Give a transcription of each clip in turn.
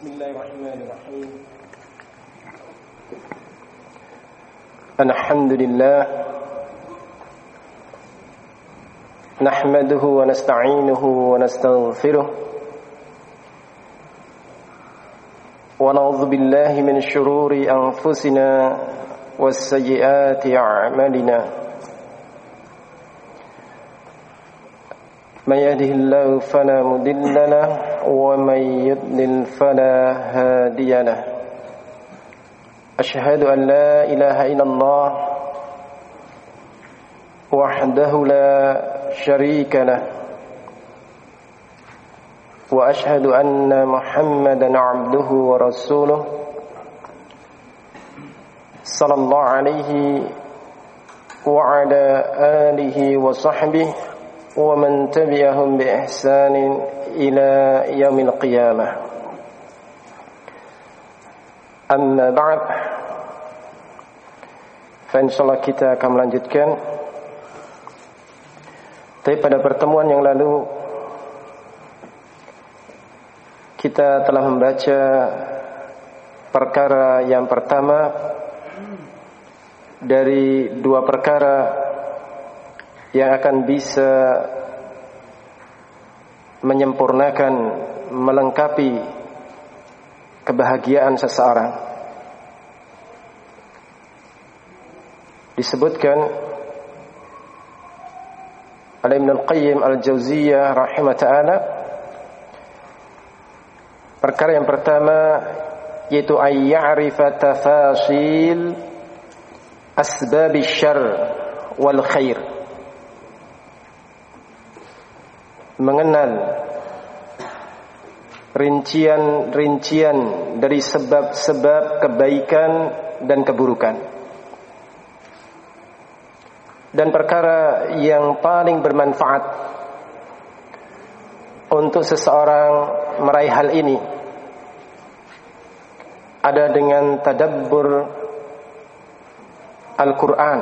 Bismillahirrahmanirrahim. Alhamdulillah nahmaduhu wa nasta'inuhu wa nastaghfiruh wa na'udzu billahi min shururi anfusina was sayyiati a'malina. Man yahdihillahu fala mudilla lahu wa man yudlil fala hadiya lahu. Asyhadu an la ilaha illallah wahdahu la syarika lahu wa asyhadu anna Muhammadan 'abduhu wa rasuluh sallallahu alaihi wa ala alihi wa sahbihi wa man tabi'ahum bi ihsanin ila yaumil qiyamah. Amma ba'd. Insyaallah kita akan melanjutkan. Tapi pada pertemuan yang lalu kita telah membaca perkara yang pertama dari dua perkara yang akan bisa menyempurnakan, melengkapi kebahagiaan seseorang. Disebutkan oleh Ibnu Qayyim Al-Jauziyah rahimah ta'ala, perkara yang pertama yaitu ayya'rifa tafasil asbabi syarr wal khair, mengenal rincian-rincian dari sebab-sebab kebaikan dan keburukan. Dan perkara yang paling bermanfaat untuk seseorang meraih hal ini ada dengan tadabbur Al-Quran,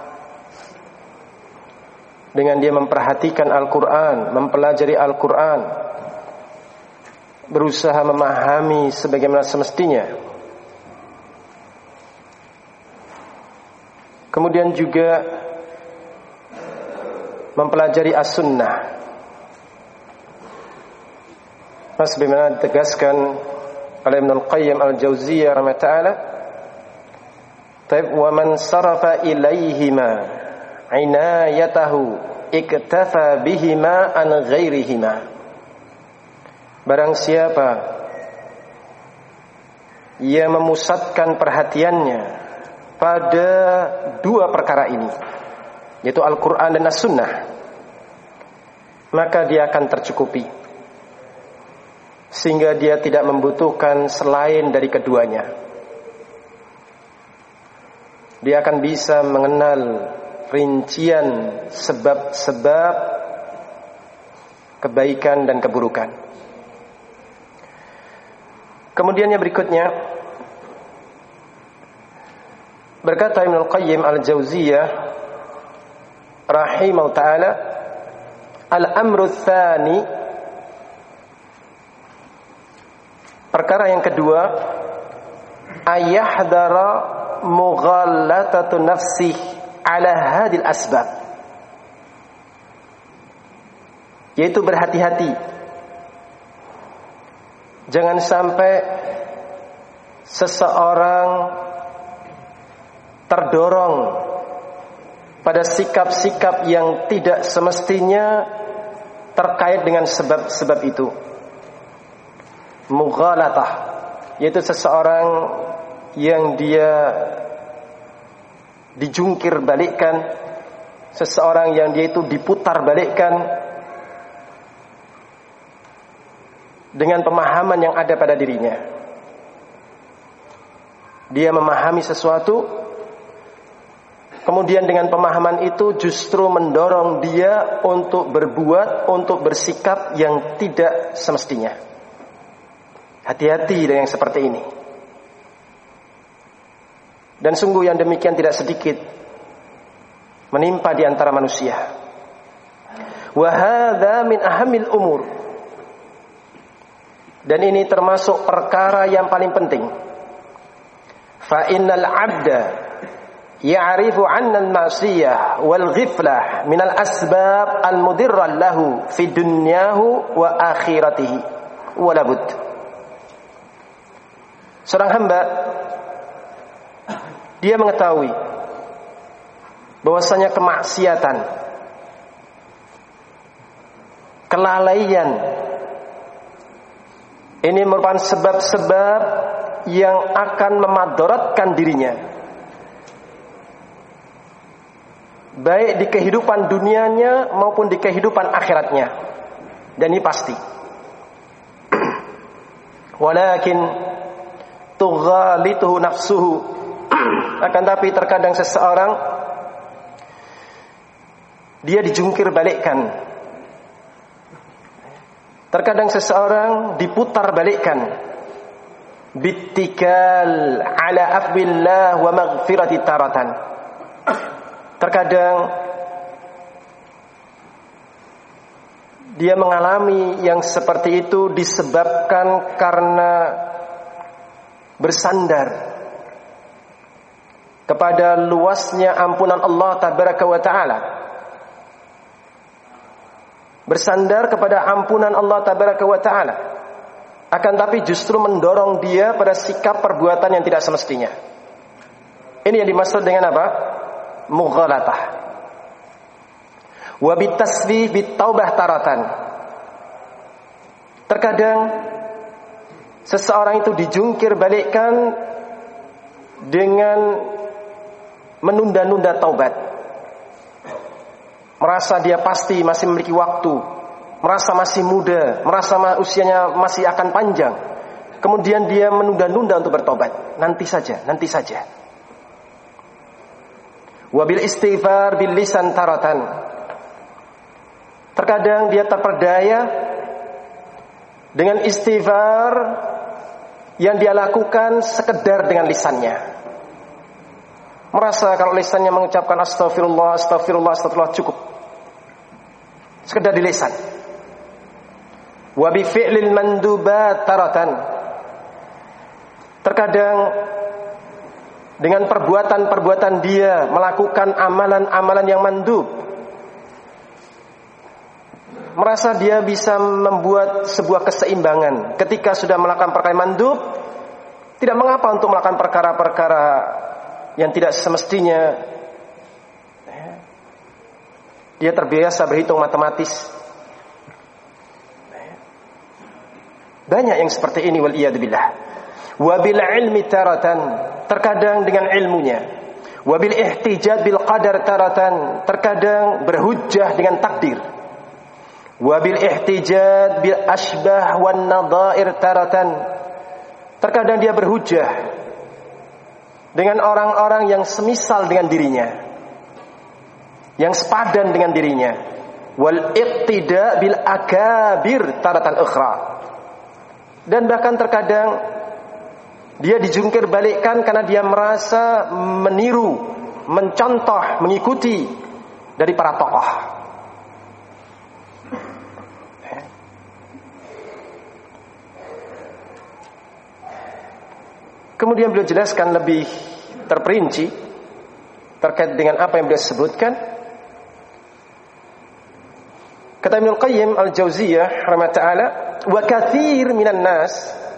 dengan dia memperhatikan Al-Quran, mempelajari Al-Quran, berusaha memahami sebagaimana semestinya. Kemudian juga mempelajari As-Sunnah. Sebagaimana ditegaskan oleh Ibnu Qayyim Al-Jauziyah rahimahullah ta'ala, wa man sarafa ilaihima inayatahu iktafa bihima an ghairihima. Barang siapa yang memusatkan perhatiannya pada dua perkara ini, yaitu Al-Quran dan As-Sunnah, maka dia akan tercukupi, sehingga dia tidak membutuhkan selain dari keduanya. Dia akan bisa mengenal rincian sebab-sebab kebaikan dan keburukan. Kemudian yang berikutnya, berkata Ibnu Qayyim Al-Jauziyah rahimahullah ta'ala, al-amru tsani, perkara yang kedua, ayahdara mughallatatu nafsih ala hadil asbab, yaitu berhati-hati jangan sampai seseorang terdorong pada sikap-sikap yang tidak semestinya terkait dengan sebab-sebab itu. Mughalatah, yaitu seseorang yang dia dijungkir balikkan, seseorang yang dia itu diputar balikkan dengan pemahaman yang ada pada dirinya. Dia memahami sesuatu, kemudian dengan pemahaman itu justru mendorong dia untuk berbuat, untuk bersikap yang tidak semestinya. Hati-hati dengan yang seperti ini. Dan sungguh yang demikian tidak sedikit menimpa di antara manusia. Wa hadza min ahamil umur. Dan ini termasuk perkara yang paling penting. Fa innal 'abda ya'rifu 'anna al-ma'siyah wal ghiflah min al-asbab al-mudirrah lahu fi dunyahu wa akhiratihi. Wala bud. Seorang hamba dia mengetahui bahwasanya kemaksiatan, kelalaian ini merupakan sebab-sebab yang akan memadaratkan dirinya, baik di kehidupan dunianya maupun di kehidupan akhiratnya. Dan ini pasti. Walakin tughalituhu nafsuhu. Akan tapi terkadang seseorang dia dijungkir balikkan. Terkadang seseorang diputar balikkan. Bittikal ala afwillah wa maghfirati taratan. Terkadang dia mengalami yang seperti itu disebabkan karena bersandar kepada luasnya ampunan Allah tabaraka wa ta'ala, bersandar kepada ampunan Allah tabaraka wa ta'ala, akan tapi justru mendorong dia pada sikap perbuatan yang tidak semestinya. Ini yang dimaksud dengan apa? Mughalatah. Wa bitasbih bitaubah taratan. Terkadang seseorang itu dijungkir balikkan dengan menunda-nunda taubat. Merasa dia pasti masih memiliki waktu, merasa masih muda, merasa usianya masih akan panjang. Kemudian dia menunda-nunda untuk bertobat. Nanti saja, nanti saja. Wabil istighfar bil lisan taratan. Terkadang dia terperdaya dengan istighfar yang dia lakukan sekedar dengan lisannya. Merasa kalau lisannya mengucapkan astagfirullah, astagfirullah, astagfirullah cukup. Sekedar di lisan. Wa bi fi'lil mandubat taratan. Terkadang dengan perbuatan-perbuatan dia melakukan amalan-amalan yang mandub. Merasa dia bisa membuat sebuah keseimbangan. Ketika sudah melakukan perkara mandub, tidak mengapa untuk melakukan perkara-perkara yang tidak semestinya. Dia terbiasa berhitung matematis. Banyak yang seperti ini wal iyad billah. Wa bil ilmi taratan, terkadang dengan ilmunya. Wa bil ihtijaj bil qadar taratan, terkadang berhujjah dengan takdir. Wa bil ihtijaj bil ashbah wan nadhair taratan, terkadang dia berhujjah dengan orang-orang yang semisal dengan dirinya, yang sepadan dengan dirinya. Wal iqtida bil akabir taratan ukhra, dan bahkan terkadang dia dijungkir balikkan karena dia merasa meniru, mencontoh, mengikuti dari para tokoh. Kemudian beliau jelaskan lebih terperinci terkait dengan apa yang beliau sebutkan. Kata Ibnu Qayyim Al-Jauziyah rahimahullah, wa katsir minan nas,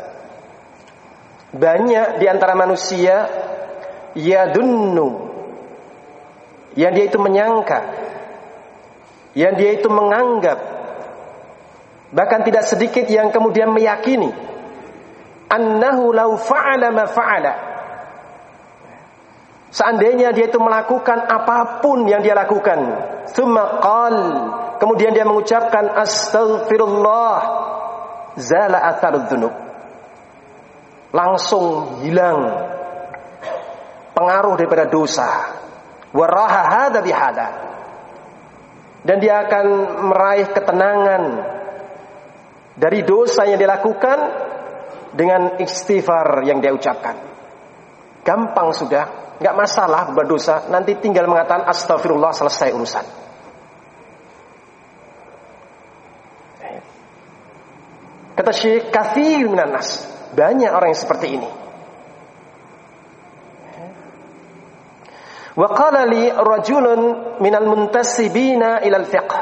banyak di antara manusia, yadunnu, yang dia itu menyangka, yang dia itu menganggap, bahkan tidak sedikit yang kemudian meyakini, annahu law fa'ala ma fa'ala, seandainya dia itu melakukan apapun yang dia lakukan, tsumma qal, kemudian dia mengucapkan astaghfirullah, zala atharudz dzunub, langsung hilang pengaruh daripada dosa. Waraha hada bihada, dan dia akan meraih ketenangan dari dosa yang dia lakukan dengan istighfar yang dia ucapkan. Gampang sudah, enggak masalah berdosa, nanti tinggal mengatakan astagfirullah, selesai urusan. Kata Syekh, katsir minan nas. Banyak orang yang seperti ini. Wa qala li rajulun minal muntasibina ilal fiqh.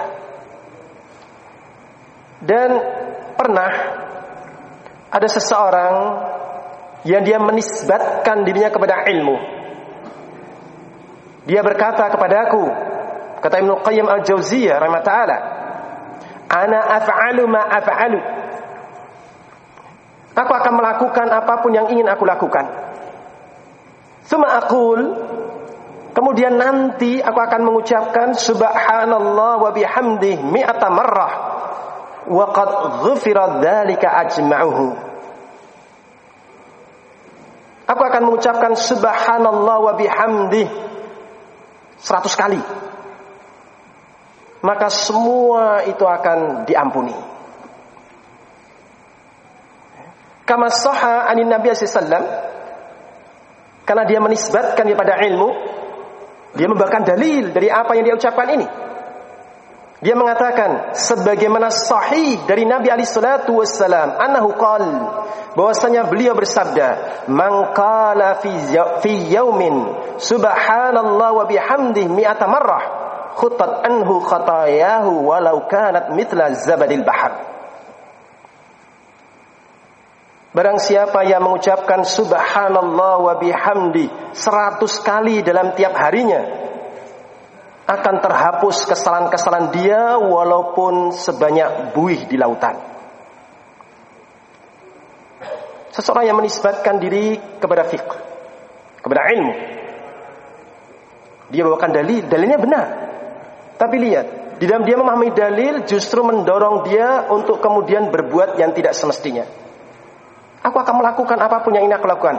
Dan pernah ada seseorang yang dia menisbatkan dirinya kepada ilmu. Dia berkata kepadaku, kata Ibnu Qayyim al-Jauziyah rahimahullah taala, ana af'alu ma af'alu. Aku akan melakukan apapun yang ingin aku lakukan. Tsumma aqul, kemudian nanti aku akan mengucapkan subhanallah wa bihamdihi mi'ata marrah wa qad ghufira dzalika ajma'uhu. Aku akan mengucapkan subhanallah wa bihamdihi 100 kali. Maka semua itu akan diampuni. Kama sahha anin Nabi sallallahu alaihi wasallam, karena dia menisbatkan kepada ilmu, dia membawakan dalil dari apa yang dia ucapkan ini. Dia mengatakan sebagaimana sahih dari Nabi alaihi salatu wasallam, annahu qala, bahwasanya beliau bersabda, man qala fi yaumin subhanallah wa bihamdihi mi'ata marrah khutat anhu khatayahu walau kanat mithla zabadil bahr. Barang siapa yang mengucapkan subhanallah wa bihamdi 100 kali dalam tiap harinya, akan terhapus kesalahan-kesalahan dia walaupun sebanyak buih di lautan. Seseorang yang menisbatkan diri kepada fiqh, kepada ilmu, dia bawakan dalil, dalilnya benar. Tapi lihat, di dalam dia memahami dalil justru mendorong dia untuk kemudian berbuat yang tidak semestinya. Aku akan melakukan apapun yang ingin aku lakukan.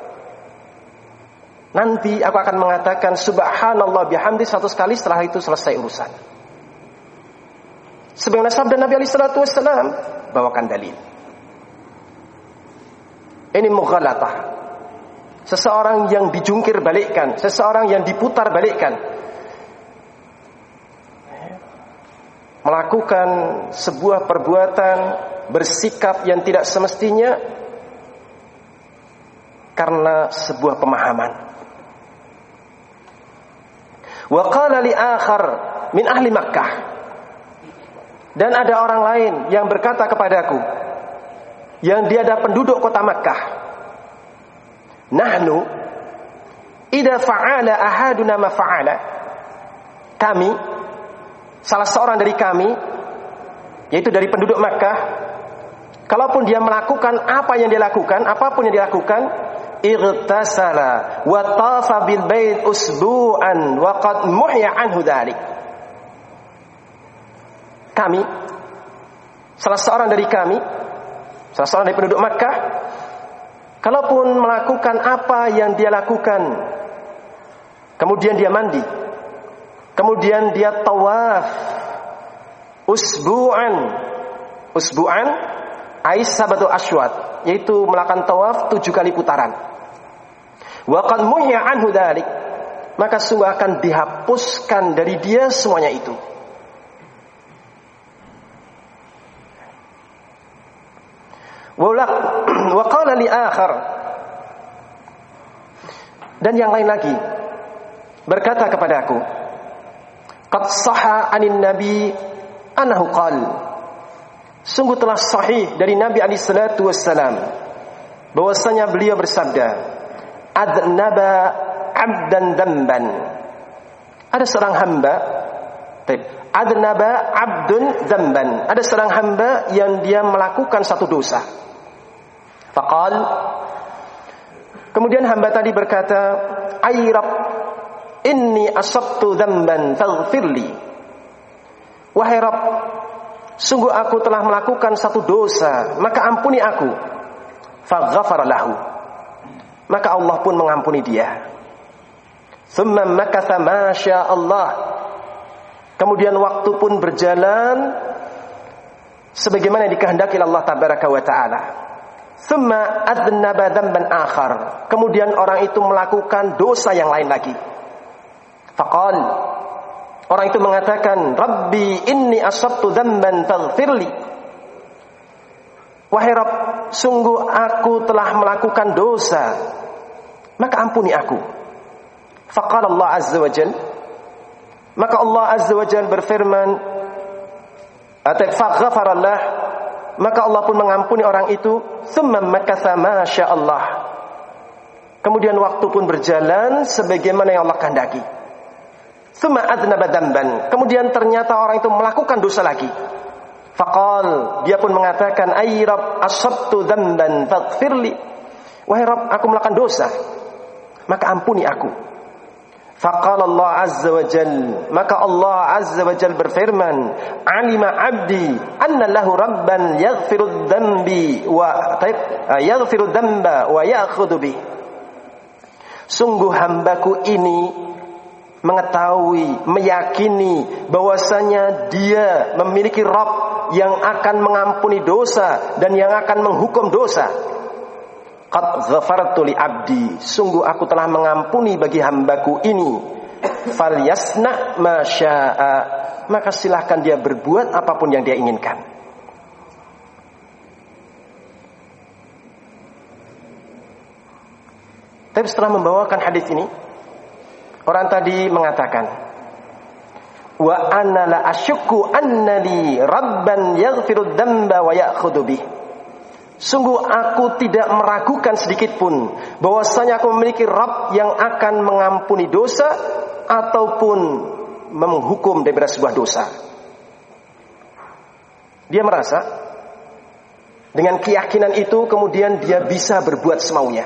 Nanti aku akan mengatakan subhanallah bihamdi 100 kali, setelah itu selesai urusan. Sebagaimana sabda Nabi alaihi salatu wasallam, bawakan dalil. Ini mughalatah. Seseorang yang dijungkir balikkan, seseorang yang diputar balikkan. Melakukan sebuah perbuatan, bersikap yang tidak semestinya karena sebuah pemahaman. Wa qala li akhar min ahli Makkah, dan ada orang lain yang berkata kepadaku, yang dia ada penduduk kota Makkah, nahnu idza fa'ala ahaduna ma fa'ala, kami, salah seorang dari kami, yaitu dari penduduk Makkah, kalaupun dia melakukan apa yang dia lakukan, apapun yang dia lakukan, irtasala wa tafa bil bait usbu'an wa qad muhya anhu dzalik. Kami, salah seorang dari kami, salah seorang dari penduduk Makkah, kalaupun melakukan apa yang dia lakukan, kemudian dia mandi, kemudian dia tawaf usbu'an ais sabatu aswad, yaitu melakukan tawaf 7 kali putaran. Wa qad muhya anhu dzalik, maka sungguh akan dihapuskan dari dia semuanya itu. Wa qala li akhar, dan yang lain lagi berkata kepadaku, qad sahha anin nabi annahu qala, sungguh telah sahih dari Nabi alaihi salatu wassalam bahwasanya beliau bersabda, adnaba abdan dzamban, ada seorang hamba, adnaba abdun dzamban, ada seorang hamba yang dia melakukan satu dosa. Faqal, kemudian hamba tadi berkata, ay Rabb, inni asabtu dzamban faghfirli, wahai Rabb, sungguh aku telah melakukan satu dosa, maka ampuni aku. Faghfara lahu, maka Allah pun mengampuni dia. Tsumma makatha ma syaa Allah, kemudian waktu pun berjalan sebagaimana dikehendaki Allah tabaraka wa taala. Tsumma adnaba dzamban akhar, kemudian orang itu melakukan dosa yang lain lagi. Faqal, orang itu mengatakan, Rabbi inni asabtu dzamban faghfirli, Wahai Rabb, sungguh aku telah melakukan dosa, maka ampuni aku. Faqala Allah azza wa jalla, maka Allah azza wa jalla berfirman, faghfarallah, maka Allah pun mengampuni orang itu. Tsumma makatha ma sya'allah, kemudian waktu pun berjalan sebagaimana yang Allah kehendaki. Tsumma adznaba dzamban, kemudian ternyata orang itu melakukan dosa lagi. Faqal, dia pun mengatakan, ay Rabb, asabtu dzamban faghfirli, wahai Rabb, aku melakukan dosa, maka ampuni aku. Faqala Allah azza wa jal, maka Allah azza wa jal berfirman, alima abdi anna lahu rabban yaghfiru dzambi wa yaghfiru dzamba wa ya'khudhu bi. Sungguh hambaku ini mengetahui, meyakini bahwasanya dia memiliki Rabb yang akan mengampuni dosa dan yang akan menghukum dosa. Qad ghafartu li abdi, sungguh aku telah mengampuni bagi hambaku ini. Falyasna ma syaa, maka silahkan dia berbuat apapun yang dia inginkan. Tapi setelah membawakan hadis ini, orang tadi mengatakan, wa ana la asyukku anna li rabban yaghfiru dzamba wa ya'khudhu bih. Sungguh aku tidak meragukan sedikit pun bahwasanya aku memiliki Rabb yang akan mengampuni dosa ataupun menghukum daripada sebuah dosa. Dia merasa dengan keyakinan itu kemudian dia bisa berbuat semaunya.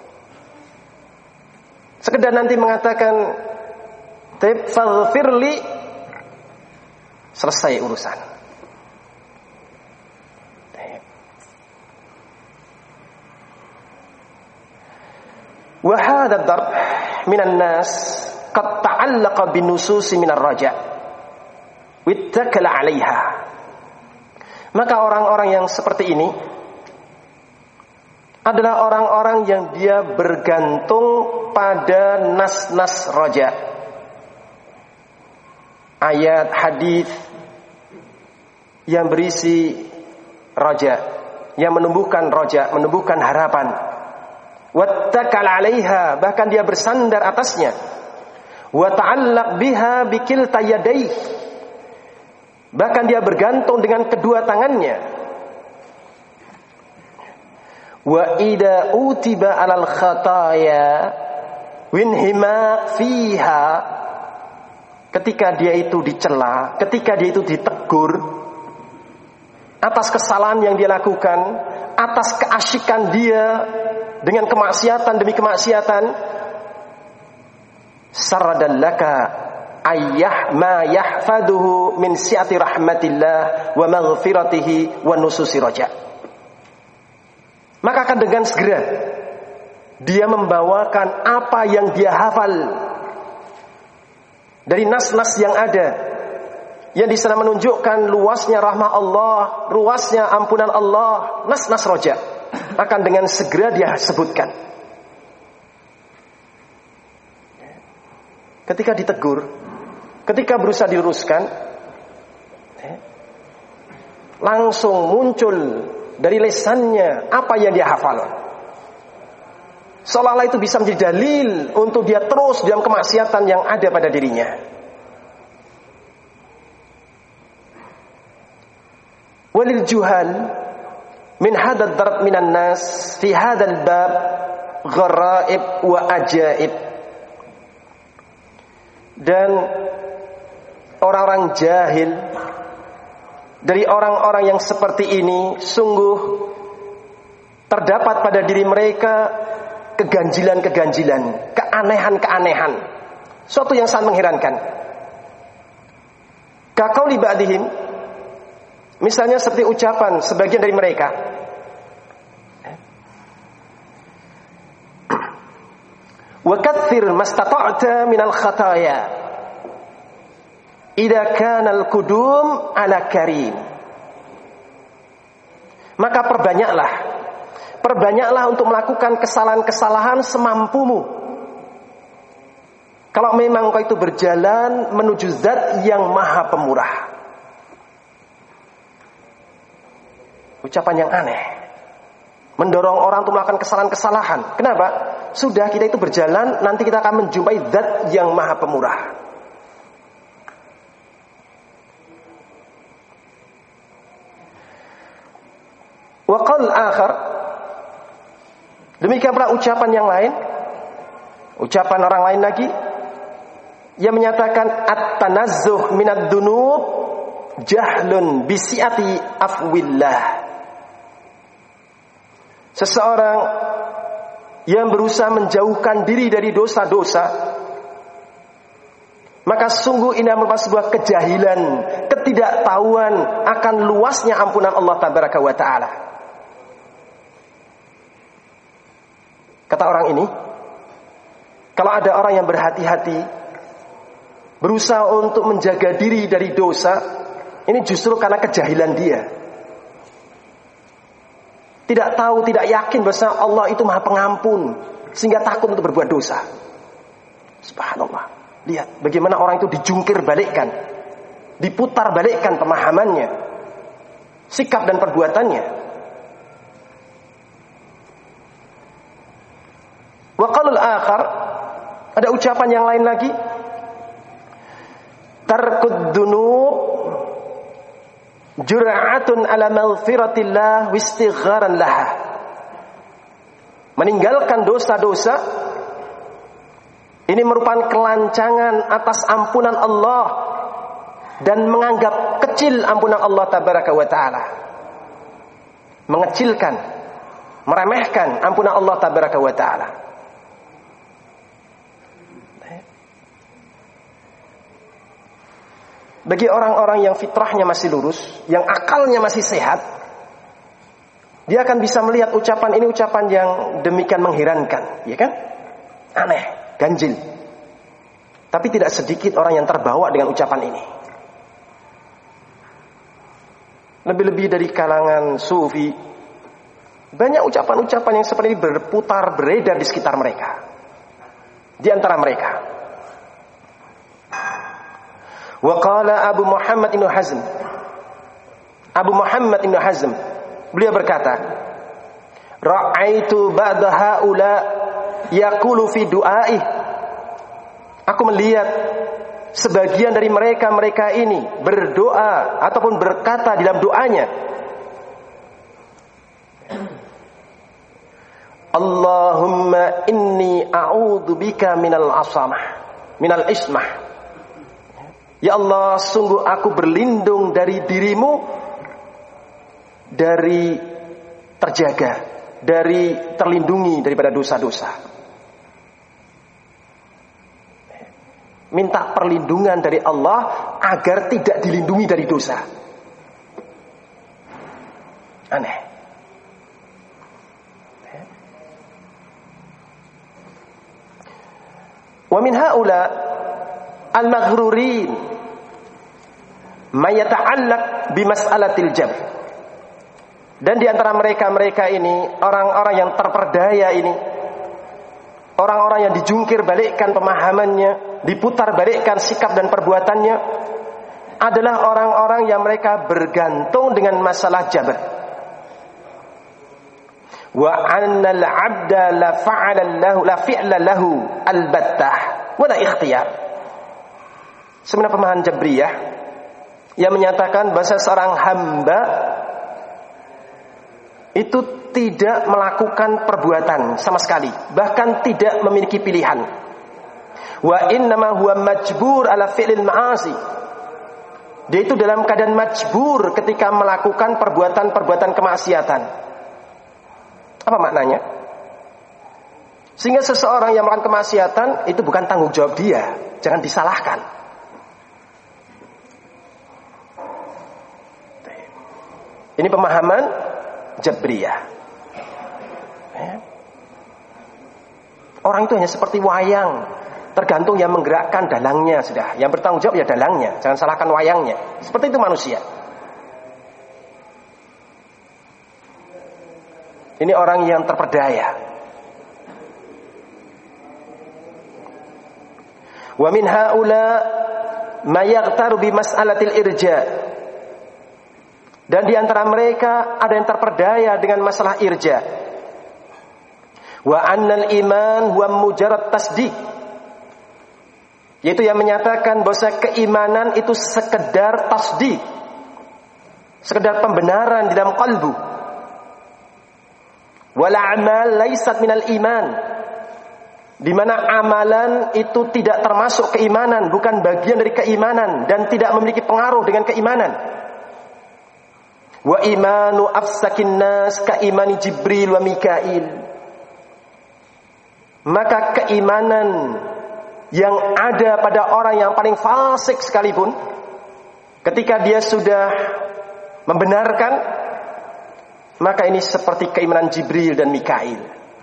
Sekedar nanti mengatakan faghfirli, selesai urusan. Wa hadha ad-darb minan nas qad ta'allaqa binususi minar raja wattakala 'alaiha. Maka orang-orang yang seperti ini adalah orang-orang yang dia bergantung pada nas-nas raja, ayat hadis yang berisi raja, yang menumbuhkan raja, menumbuhkan harapan. Wattakal 'alaiha, bahkan dia bersandar atasnya. Wa ta'allaq biha bikilta yadayhi, bahkan dia bergantung dengan kedua tangannya. Wa idza utiba 'alal khataya winhima fiha, ketika dia itu dicela, ketika dia itu ditegur atas kesalahan yang dia lakukan, atas keasyikan dia dengan kemaksiatan demi kemaksiatan, saradallaka ayyah ma yahfaduhu min si'ati rahmatillah wa maghfiratihi wa nususi raja. Maka akan dengan segera dia membawakan apa yang dia hafal dari nas-nas yang ada, yang di sana menunjukkan luasnya rahmat Allah, luasnya ampunan Allah, nas-nas raja akan dengan segera dia sebutkan. Ketika ditegur, ketika berusaha diluruskan, langsung muncul dari lisannya apa yang dia hafal. Seolah-olah itu bisa menjadi dalil untuk dia terus dalam kemaksiatan yang ada pada dirinya. Walil juhal min hadad darb minan nas fi hadal bab gharaib wa ajaib. Dan orang-orang jahil dari orang-orang yang seperti ini, sungguh terdapat pada diri mereka keganjilan-keganjilan, keanehan-keanehan, suatu yang sangat mengherankan. Kaqauli ba'dihim, misalnya seperti ucapan sebagian dari mereka, wa katsir mastata'ta minal khataya idza kana al-qudum ala karim. Maka perbanyaklah untuk melakukan kesalahan-kesalahan semampumu, kalau memang kau itu berjalan menuju zat yang maha pemurah. Ucapan yang aneh. mendorong orang untuk melakukan kesalahan-kesalahan. Kenapa? Sudah kita itu berjalan, nanti kita akan menjumpai Zat yang Maha Pemurah. Wa qaul akhar, demikian pula ucapan yang lain, ucapan orang lain lagi yang menyatakan at-tanazzuh minad dunub jahlun bisiati afwillah. Seseorang yang berusaha menjauhkan diri dari dosa-dosa, maka sungguh ini merupakan sebuah kejahilan, ketidaktahuan akan luasnya ampunan Allah Tabaraka wa Ta'ala. Kata orang ini, kalau ada orang yang berhati-hati, berusaha untuk menjaga diri dari dosa, ini justru karena kejahilan dia. Tidak tahu, tidak yakin bahwa Allah itu Maha Pengampun, sehingga takut untuk berbuat dosa. Subhanallah. Lihat bagaimana orang itu dijungkir balikkan, diputar balikkan pemahamannya, sikap dan perbuatannya. Wa qaulul akhar, ada ucapan yang lain lagi, tarkud dunub jur'atun ala maghfiratillah wistigharan laha. Meninggalkan dosa-dosa ini merupakan kelancangan atas ampunan Allah dan menganggap kecil ampunan Allah Tabaraka wa Ta'ala, mengecilkan, meremehkan ampunan Allah Tabaraka wa Ta'ala. Bagi orang-orang yang fitrahnya masih lurus, yang akalnya masih sehat, dia akan bisa melihat ucapan ini ucapan yang demikian mengherankan, ya kan? Aneh, ganjil. Tapi tidak sedikit orang yang terbawa dengan ucapan ini. Lebih-lebih dari kalangan sufi, banyak ucapan-ucapan yang seperti ini berputar, beredar di sekitar mereka. Di antara mereka, wa qala Abu Muhammad Ibn Hazm. Abu Muhammad Ibn Hazm, beliau berkata, ra'aitu ba'da haula yaqulu fi du'aih. Aku melihat sebagian dari mereka ini berdoa ataupun berkata dalam doanya, Allahumma inni a'udzubika minal ismah. Ya Allah, sungguh aku berlindung dari dirimu, dari terjaga, dari terlindungi daripada dosa-dosa. Minta perlindungan dari Allah agar tidak dilindungi dari dosa. Aneh. Wa min haula al-maghrurin mayata'allaq bimas'alatil jabr. Dan di antara mereka ini, orang-orang yang terperdaya ini, orang-orang yang dijungkir balikkan pemahamannya, diputar balikkan sikap dan perbuatannya, adalah orang-orang yang mereka bergantung dengan masalah jabr. Wa 'anna al-'abda la fi'la lahu al-battah wa la ikhtiyar. Sebenarnya pemahaman Jabriyah yang menyatakan bahwa seorang hamba itu tidak melakukan perbuatan sama sekali, bahkan tidak memiliki pilihan. Wa innama huwa majbur ala fi'lil ma'asi. Dia itu dalam keadaan majbur ketika melakukan perbuatan-perbuatan kemaksiatan. Apa maknanya? Sehingga seseorang yang melakukan kemaksiatan itu bukan tanggung jawab dia, jangan disalahkan. Ini pemahaman Jabriyah. Orang itu hanya seperti wayang, tergantung yang menggerakkan dalangnya sudah. Yang bertanggung jawab ya dalangnya, jangan salahkan wayangnya. Seperti itu manusia. Ini orang yang terperdaya. Wa min haula may yaghtaru bi mas'alatil irja. Dan di antara mereka ada yang terperdaya dengan masalah irja. Wa annal iman huwa mujarrad tasdiq, yaitu yang menyatakan bahwa keimanan itu sekedar tasdiq, sekedar pembenaran di dalam qalbu. Wal a'mal laysat minal iman, di mana amalan itu tidak termasuk keimanan, bukan bagian dari keimanan dan tidak memiliki pengaruh dengan keimanan. Wa imanu afsakin nas ka imani Jibril wa Mikail. Maka keimanan yang ada pada orang yang paling fasik sekalipun, ketika dia sudah membenarkan, maka ini seperti keimanan Jibril dan Mikail.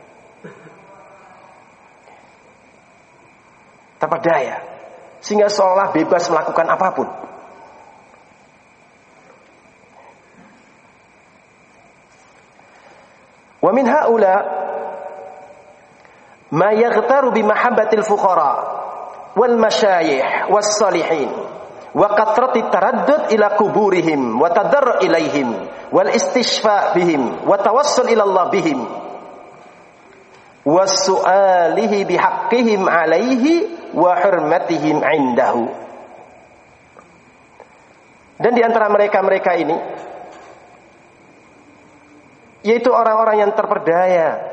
Tanpa daya, sehingga seolah bebas melakukan apapun. Wa min haula ma yaghtaru bi mahabbatil fuqara wal masyayikh was salihin wa kathrati taraddud ila kuburihim wa tadarru ilaihim wal istishfa bihim wa tawassul ila Allah bihim was su'alihi bihaqqihim alaihi wa hurmatihim indahu. Dan di antara mereka-mereka ini, yaitu orang-orang yang terperdaya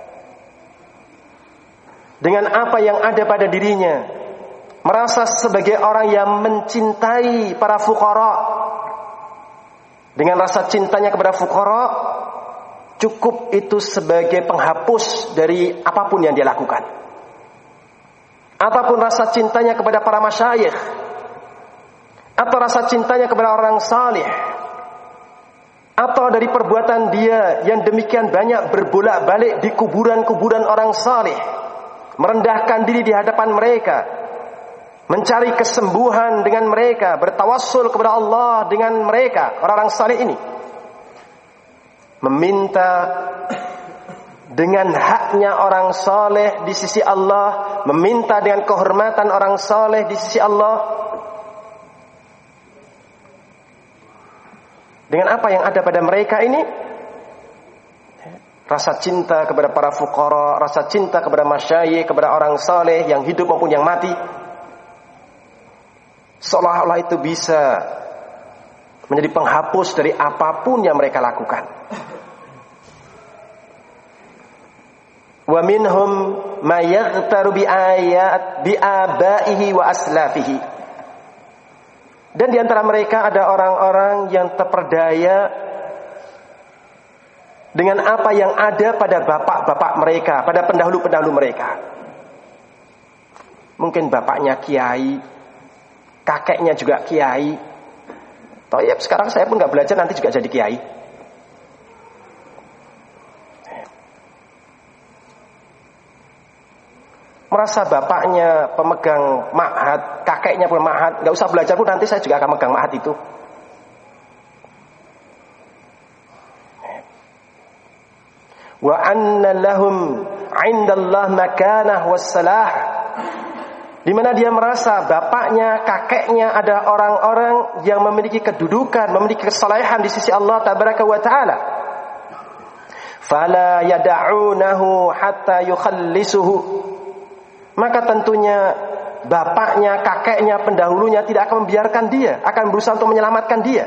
dengan apa yang ada pada dirinya, merasa sebagai orang yang mencintai para fuqara. Dengan rasa cintanya kepada fuqara, cukup itu sebagai penghapus dari apapun yang dia lakukan. Ataupun rasa cintanya kepada para masyayikh, atau rasa cintanya kepada orang salih, atau dari perbuatan dia yang demikian banyak berbolak-balik di kuburan-kuburan orang salih, merendahkan diri di hadapan mereka, mencari kesembuhan dengan mereka, bertawassul kepada Allah dengan mereka, orang-orang saleh ini, meminta dengan haknya orang saleh di sisi Allah, meminta dengan kehormatan orang saleh di sisi Allah. Dengan apa yang ada pada mereka ini, rasa cinta kepada para fuqara, rasa cinta kepada masyayikh, kepada orang saleh yang hidup maupun yang mati, seolah-olah itu bisa menjadi penghapus dari apapun yang mereka lakukan. Wa minhum ma yaghtaru bi abaihi wa aslafihi. Dan di antara mereka ada orang-orang yang terperdaya dengan apa yang ada pada bapak-bapak mereka, pada pendahulu-pendahulu mereka. Mungkin bapaknya kiai, kakeknya juga kiai. Toyib, sekarang saya pun nggak belajar, nanti juga jadi kiai. Merasa bapaknya pemegang ma'had, kakeknya pemegang ma'had, nggak usah belajar pun nanti saya juga akan megang ma'had itu. Wa anna lahum 'indallah makanah wassalah, di mana dia merasa bapaknya, kakeknya ada orang-orang yang memiliki kedudukan, memiliki kesalehan di sisi Allah tabaraka wa taala. Fala yad'unahu hatta yukhallisuhu. Maka tentunya bapaknya, kakeknya, pendahulunya tidak akan membiarkan dia, akan berusaha untuk menyelamatkan dia.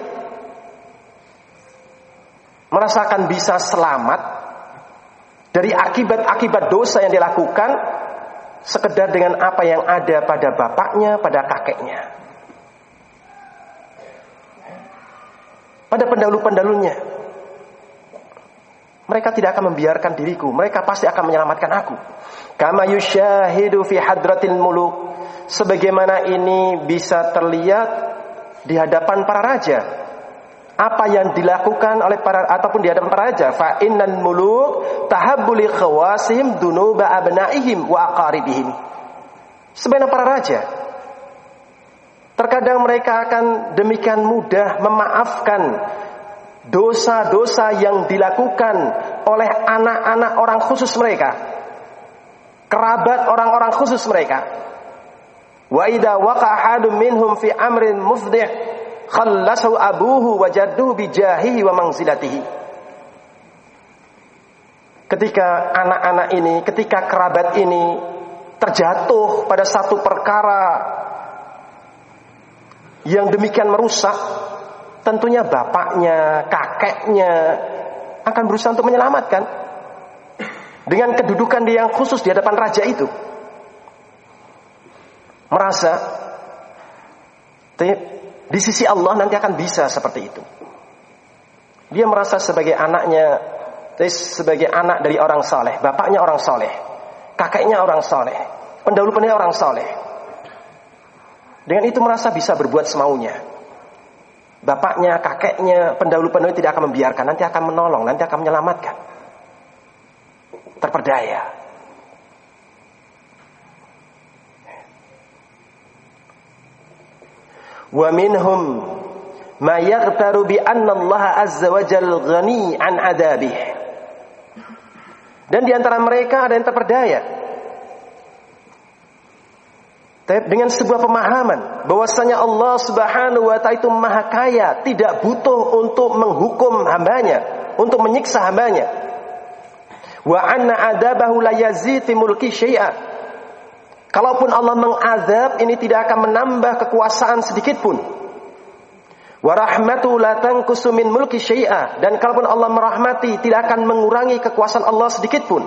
Merasakan bisa selamat dari akibat-akibat dosa yang dilakukan sekedar dengan apa yang ada pada bapaknya, pada kakeknya, pada pendahulu-pendahulunya. Mereka tidak akan membiarkan diriku, mereka pasti akan menyelamatkan aku. Kama yushahidu fi hadratil muluk, sebagaimana ini bisa terlihat di hadapan para raja. Apa yang dilakukan oleh para, ataupun di hadapan para raja, fa innal muluk tahabbu li khawasihim dunuba abnaihim wa aqaribihim. Sebenarnya para raja, terkadang mereka akan demikian mudah memaafkan dosa-dosa yang dilakukan oleh anak-anak orang khusus mereka, kerabat orang-orang khusus mereka. Wa idza waqa'a ahadun minhum fi amrin mufdih khallasahu abuhu wa jadduhu bi jahihi wa manzilatihi. ketika anak-anak ini, ketika kerabat ini terjatuh pada satu perkara yang demikian merusak, tentunya bapaknya, kakeknya akan berusaha untuk menyelamatkan dengan kedudukan dia yang khusus di hadapan raja itu. Merasa di sisi Allah nanti akan bisa seperti itu. Dia merasa sebagai anaknya, sebagai anak dari orang saleh, bapaknya orang saleh, kakeknya orang saleh, pendahulu-pendahulu orang saleh. Dengan itu merasa bisa berbuat semaunya. Bapaknya, kakeknya, pendahulu-pendahulu tidak akan membiarkan, nanti akan menolong, nanti akan menyelamatkan. Terperdaya. Wa minhum ma yaghtaru bi anna Allah azza wa jalla ghani an adabih. Dan di antara mereka ada yang terperdaya dengan sebuah pemahaman bahwasanya Allah Subhanahu wa taala itu maha kaya, tidak butuh untuk menghukum hambanya, untuk menyiksa hambanya. Wa anna adabahu la yazid fi mulki syai'a. Kalaupun Allah mengazab, ini tidak akan menambah kekuasaan sedikit pun. Wa rahmatu la tanqusu min mulki syai'a. Dan kalaupun Allah merahmati, tidak akan mengurangi kekuasaan Allah sedikit pun.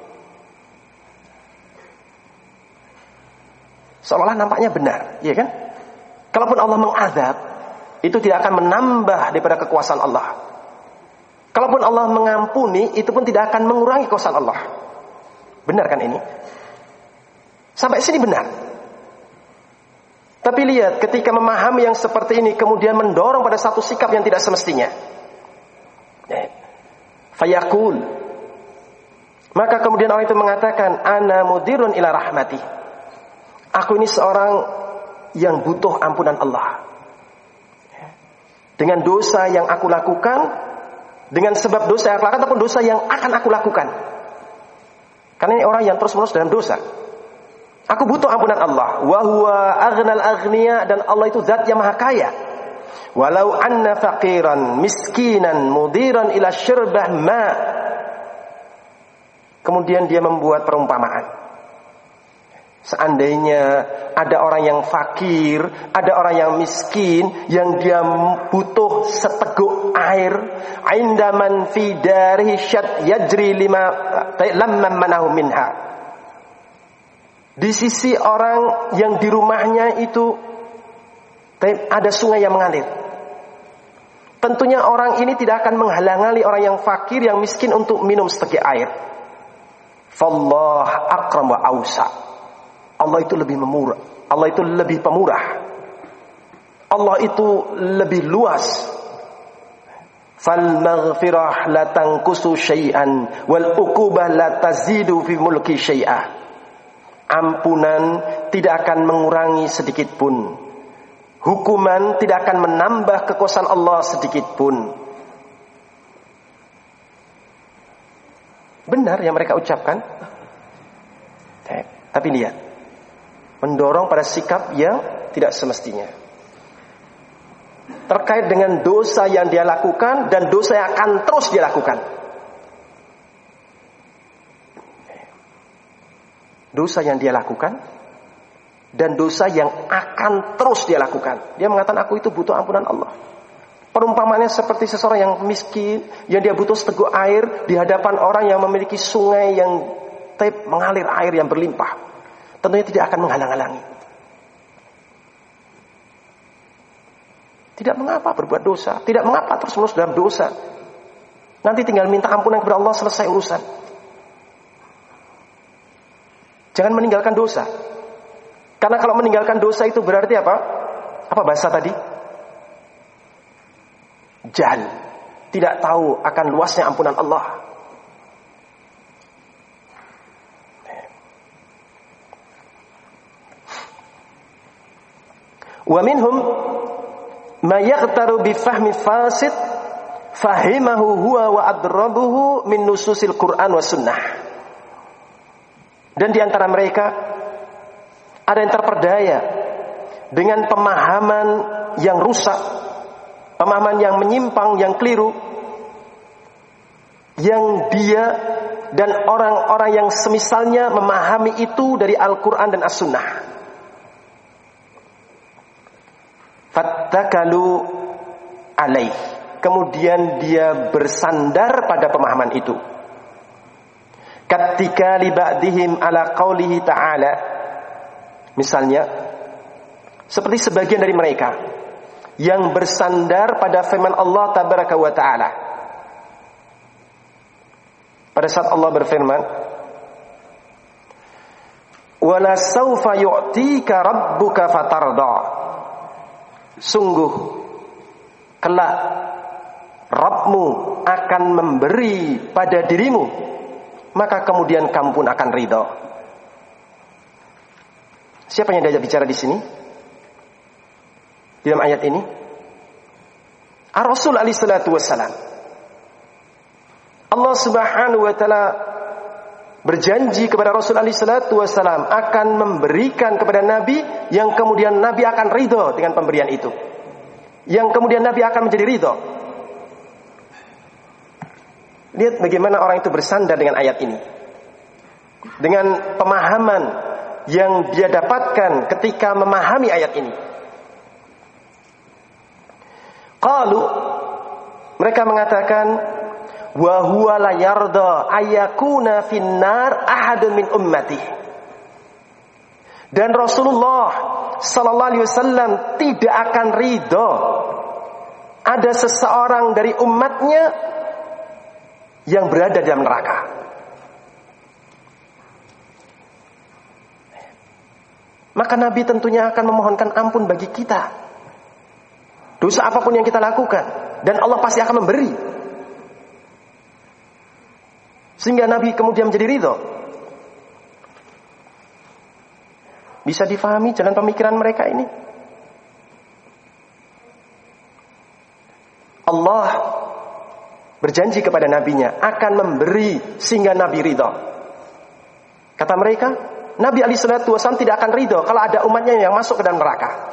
Seolah-olah nampaknya benar, ya kan? Kalaupun Allah mengazab, itu tidak akan menambah daripada kekuasaan Allah. Kalaupun Allah mengampuni, itu pun tidak akan mengurangi kekuasaan Allah. Benar kan ini? Sampai sini benar. Tapi lihat, ketika memahami yang seperti ini, kemudian mendorong pada satu sikap yang tidak semestinya. Fayaqul. Maka kemudian orang itu mengatakan, ana mudirun ila rahmati. Aku ini seorang yang butuh ampunan Allah. Dengan dosa yang aku lakukan, dengan sebab dosa yang aku lakukan ataupun dosa yang akan aku lakukan. Karena ini orang yang terus-menerus dalam dosa. Aku butuh ampunan Allah. Wa huwa aghnal aghniya, dan Allah itu zat yang maha kaya. Walau anna faqiran miskinan mudiran ila syirbah ma. Kemudian dia membuat perumpamaan. Seandainya ada orang yang fakir, ada orang yang miskin, yang dia butuh seteguk air, indaman fi darihi syad yajri lamma manahu minha. Di sisi orang yang di rumahnya itu ada sungai yang mengalir. Tentunya orang ini tidak akan menghalang-halangi orang yang fakir, yang miskin untuk minum seteguk air. Fallah akram wa ausa. Allah itu lebih memurah. Allah itu lebih pemurah. Allah itu lebih luas. Fal maghfirah la tanqusu syai'an wal uqubah la tazidu fi mulki syai'a. Ampunan tidak akan mengurangi sedikit pun. Hukuman tidak akan menambah kekuasaan Allah sedikit pun. Benar yang mereka ucapkan. Tapi lihat, mendorong pada sikap yang tidak semestinya. Terkait dengan dosa yang dia lakukan dan dosa yang akan terus dia lakukan. Dosa yang dia lakukan dan dosa yang akan terus dia lakukan. Dia mengatakan, aku itu butuh ampunan Allah. Perumpamannya seperti seseorang yang miskin, yang dia butuh seteguk air di hadapan orang yang memiliki sungai yang mengalir air yang berlimpah. Tentunya tidak akan menghalang-halangi. Tidak mengapa berbuat dosa, tidak mengapa terus-menerus dalam dosa. Nanti tinggal minta ampunan kepada Allah, selesai urusan. Jangan meninggalkan dosa. Karena kalau meninggalkan dosa itu berarti apa? Apa bahasa tadi? Jahil. Tidak tahu akan luasnya ampunan Allah. Wa minhum ma yaghtaru bi fahmi fasid fahimahu huwa wa adrabuhu min nususil Qur'an wa sunnah. Dan di antara mereka ada yang terperdaya dengan pemahaman yang rusak, pemahaman yang menyimpang, yang keliru, yang dia dan orang-orang yang semisalnya memahami itu dari Al-Quran dan As-Sunnah. Fattakalu alaih. Kemudian dia bersandar pada pemahaman itu. Ketika liba'dihim ala qawlihi ta'ala. Misalnya, seperti sebagian dari mereka yang bersandar pada firman Allah tabaraka wa ta'ala. Pada saat Allah berfirman, "Wala sawfa yu'tika rabbuka fatarda." Sungguh kelak Rabbmu akan memberi pada dirimu, maka kemudian kamu pun akan ridha. Siapa yang diajak bicara di sini? Di dalam ayat ini? Ar-Rasul alaihi salatu wassalam. Allah Subhanahu wa taala berjanji kepada Rasul alaihi salatu wassalam akan memberikan kepada Nabi yang kemudian Nabi akan ridha dengan pemberian itu. Yang kemudian Nabi akan menjadi ridha. Lihat bagaimana orang itu bersandar dengan ayat ini. Dengan pemahaman yang dia dapatkan ketika memahami ayat ini. Qalu, mereka mengatakan, wa huwa la yarda ayakuna finnar ahadun min ummati. Dan Rasulullah sallallahu alaihi wasallam tidak akan ridha ada seseorang dari umatnya yang berada dalam neraka. Maka Nabi tentunya akan memohonkan ampun bagi kita. Dosa apapun yang kita lakukan, dan Allah pasti akan memberi. Sehingga Nabi kemudian menjadi ridho. Bisa difahami jalan pemikiran mereka ini? Allah berjanji kepada nabinya akan memberi sehingga Nabi ridho. Kata mereka, Nabi alaihi salatu wasallam tidak akan ridho kalau ada umatnya yang masuk ke dalam neraka.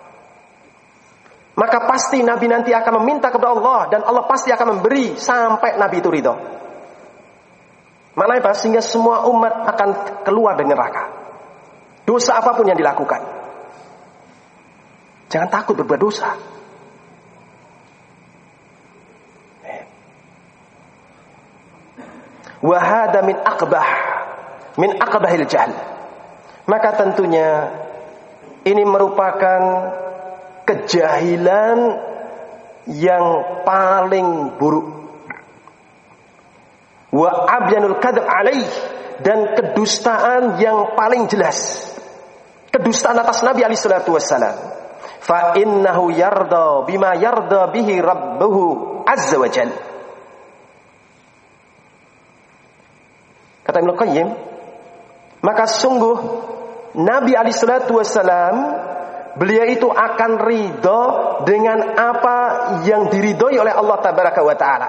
Maka pasti Nabi nanti akan meminta kepada Allah dan Allah pasti akan memberi sampai Nabi itu ridho. Maknanya apa? Sehingga semua umat akan keluar dari neraka. Dosa apapun yang dilakukan. Jangan takut berbuat dosa. Wa hada min aqbahil jahl. Maka tentunya ini merupakan kejahilan yang paling buruk. Wa abyanul kadzab alaih, dan kedustaan yang paling jelas. Kedustaan atas Nabi alaihi salatu wassalam. Fa innahu yarda bima yarda bihi rabbuhu azza wa jalla. Kata Ibnu Qayyim, maka sungguh Nabi alaihi salatu wassalam beliau itu akan ridho dengan apa yang diridhoi oleh Allah tabaraka wa ta'ala.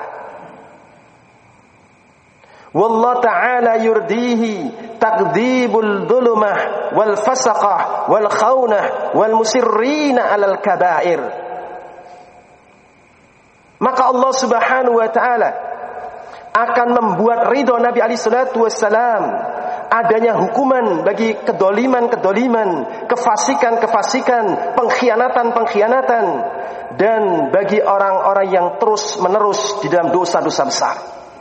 Wallahu ta'ala yurdihi takdzibul dhulumah wal fasaqah wal khaunah wal musirrina alal kabair. Maka Allah Subhanahu wa ta'ala akan membuat ridho Nabi alaihi salatu wassalam adanya hukuman bagi kedoliman-kedoliman, kefasikan-kefasikan, pengkhianatan-pengkhianatan, dan bagi orang-orang yang terus-menerus di dalam dosa-dosa besar.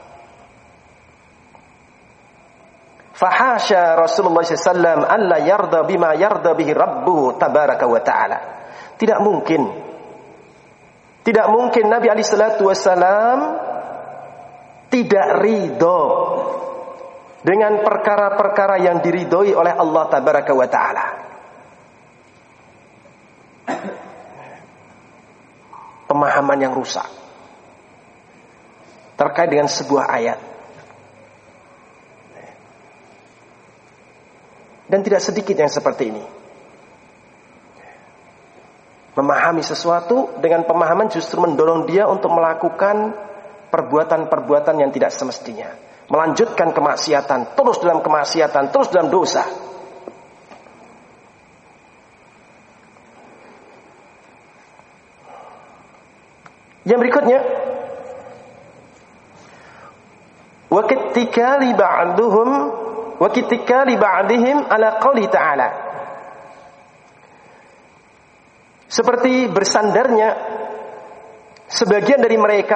Fahasya Rasulullah SAW alla yarda bima yarda bihi rabbuhu tabaraka wa ta'ala. Tidak mungkin Nabi alaihi salatu wassalam tidak ridho dengan perkara-perkara yang diridhoi oleh Allah tabaraka wa ta'ala. Pemahaman yang rusak terkait dengan sebuah ayat. Dan tidak sedikit yang seperti ini. Memahami sesuatu dengan pemahaman justru mendorong dia untuk melakukan perbuatan-perbuatan yang tidak semestinya. Melanjutkan kemaksiatan, terus dalam kemaksiatan, terus dalam dosa. Yang berikutnya, wa kittikali ba'dihim ala qauli ta'ala. Seperti bersandarnya sebagian dari mereka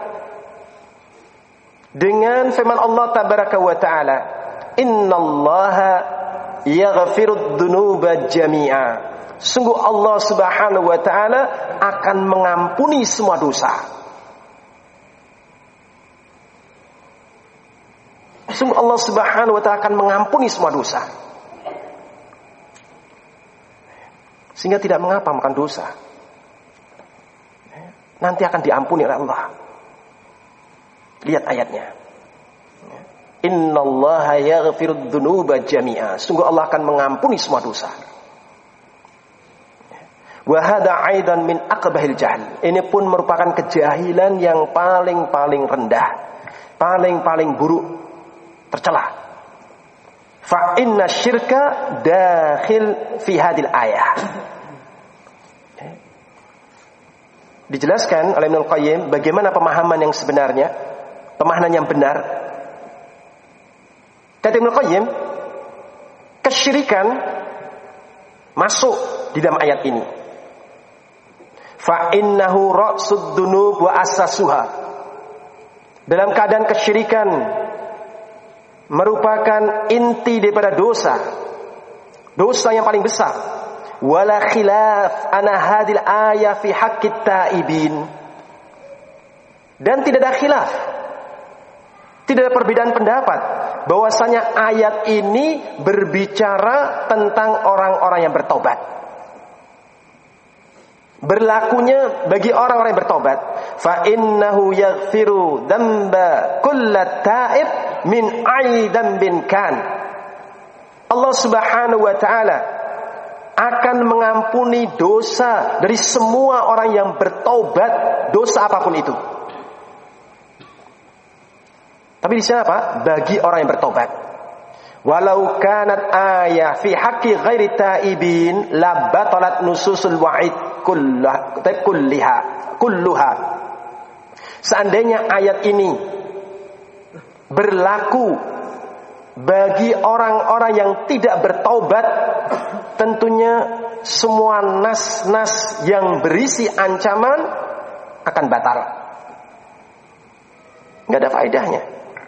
dengan firman Allah tabaraka wa ta'ala, innallaha yaghfirud dzunuba jami'a. Sungguh Allah Subhanahu wa ta'ala akan mengampuni semua dosa. Sungguh Allah Subhanahu wa ta'ala akan mengampuni semua dosa. Sehingga tidak mengapa makan dosa. Nanti akan diampuni oleh Allah. Lihat ayatnya. Innallaha yaghfirud dzunuba jami'a. Sungguh Allah akan mengampuni semua dosa. Wa hadza aidan min aqbahil jahl. Ini pun merupakan kejahilan yang paling rendah, paling buruk, tercela. Fa inna syirka dakhil fi hadil ayah. Dijelaskan oleh Ibnu Qayyim bagaimana pemahaman yang sebenarnya, pemahaman yang benar. Kata Ibnu Qayyim, kesyirikan masuk di dalam ayat ini. Fa innahu ra'sud dzunub wa asasuha. Dalam keadaan kesyirikan merupakan inti daripada dosa. Dosa yang paling besar. Wala khilaf ana hadil ayah fi haqqit taibin. Dan tidak ada khilaf, tidak ada perbedaan pendapat bahwasanya ayat ini berbicara tentang orang-orang yang bertobat. Berlakunya bagi orang-orang yang bertobat. Fa innahu yaghfiru dzamba kullat taib min aidan bin kan. Allah Subhanahu wa ta'ala akan mengampuni dosa dari semua orang yang bertobat, dosa apapun itu. Tapi di sini apa? Bagi orang yang bertobat. Walau kanat ayah fi haqqi ghairi taibin la batalat nususul wa'id kulluha. Seandainya ayat ini berlaku bagi orang-orang yang tidak bertaubat, tentunya semua nas-nas yang berisi ancaman akan batal. Enggak ada faedahnya.